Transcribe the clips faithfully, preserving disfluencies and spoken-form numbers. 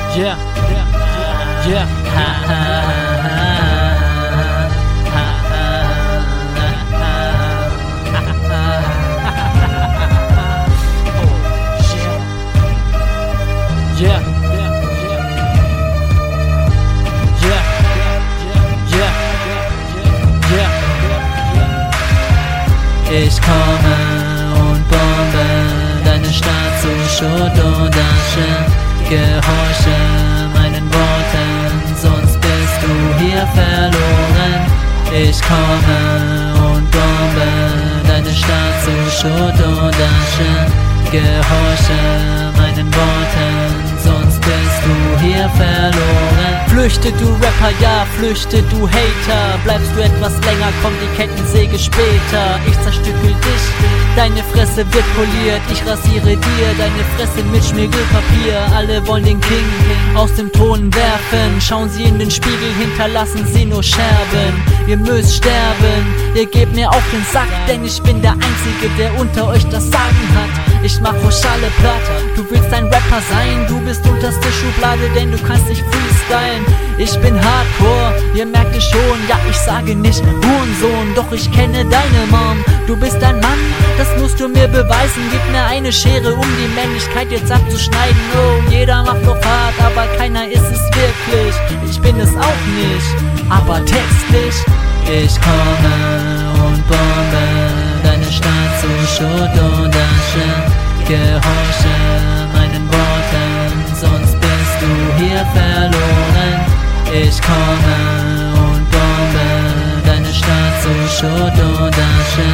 Yeah, yeah, yeah. Ha, ha, ha, ha, ha. Oh, yeah, yeah, yeah, yeah, yeah, yeah, yeah. Ich komme und bombe deine Stadt zu Schutt und Asche. Gehorche meinen Worten, sonst bist du hier verloren. Ich komme und bombe deine Stadt zu Schutt und Asche. Gehorche meinen Worten, sonst bist du hier verloren. Flüchte du Rapper, ja, flüchte du Hater. Bleibst du etwas länger, kommt die Kettensäge später. Ich zerstückel dich, deine Fresse wird poliert. Ich rasiere dir deine Fresse mit Schmirgelpapier. Alle wollen den King aus dem Thron werfen. Schauen sie in den Spiegel, hinterlassen sie nur Scherben. Ihr müsst sterben, ihr gebt mir auf den Sack, denn ich bin der Einzige, der unter euch das Sagen hat. Ich mach euch alle platt, du willst ein Rapper sein, du bist unterste Schublade, denn du kannst nicht freestylen. Ich bin Hardcore, ihr merkt es schon, ja ich sage nicht Hurensohn, doch ich kenne deine Mom. Du bist ein Mann, das musst du mir beweisen, gib mir eine Schere, um die Männlichkeit jetzt abzuschneiden. Oh, jeder macht doch hart, aber keiner ist es wirklich. Ich bin es auch nicht, aber textlich. Ich komme und bombe deine Stadt zu Schutt und Asche. Gehorche meinen Worten, sonst bist du hier verloren. Ich komme und bombe deine Stadt zu Schutt und Asche.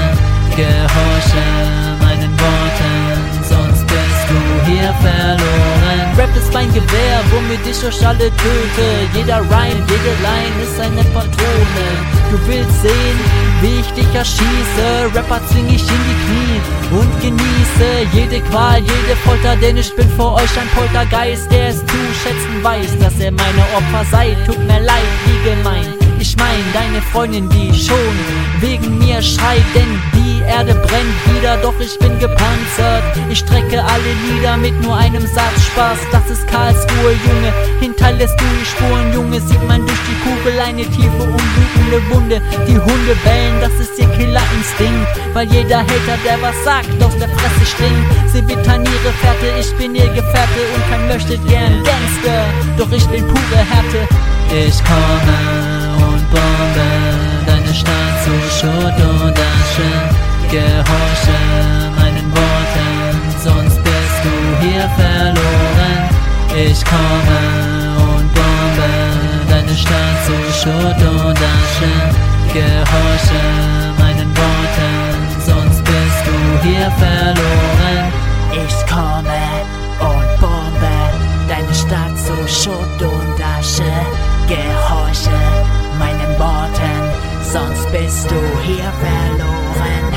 Gehorche meinen Worten, sonst bist du hier verloren. Rap ist mein Gewehr, womit ich euch alle töte. Jeder Rhyme, jede Line ist eine Patrone. Du willst sehen, wie ich dich erschieße. Rapper zwing ich in die Knie und genieße jede Qual, jede Folter, denn ich bin vor euch ein Poltergeist, der es zu schätzen weiß, dass ihr meine Opfer seid. Tut mir leid, wie gemein. Ich mein, deine Freundin, die schon wegen mir schreit, denn die Erde brennt wieder, doch ich bin gepanzert. Ich strecke alle Lieder mit nur einem Satz Spaß. Das ist Karlsruhe, Junge, hinterlässt du die Spuren, Junge. Sieht man durch die Kugel eine tiefe, unblutende Wunde. Die Hunde bellen, das ist ihr Killerinstinkt, weil jeder Hater, der was sagt, aus der Fresse stinkt. Sie wittern ihre Fährte, ich bin ihr Gefährte und kein möchte gern Gangster, doch ich bin pure Härte. Ich komme und bombe deine Stadt zu Schutt und Asche. Gehorche meinen Worten, sonst bist du hier verloren. Ich komme und bombe deine Stadt zu Schutt und Asche. Gehorche meinen Worten, sonst bist du hier verloren. Ich komme und bombe deine Stadt zu Schutt und Asche. Gehorche meinen Worten, sonst bist du hier verloren.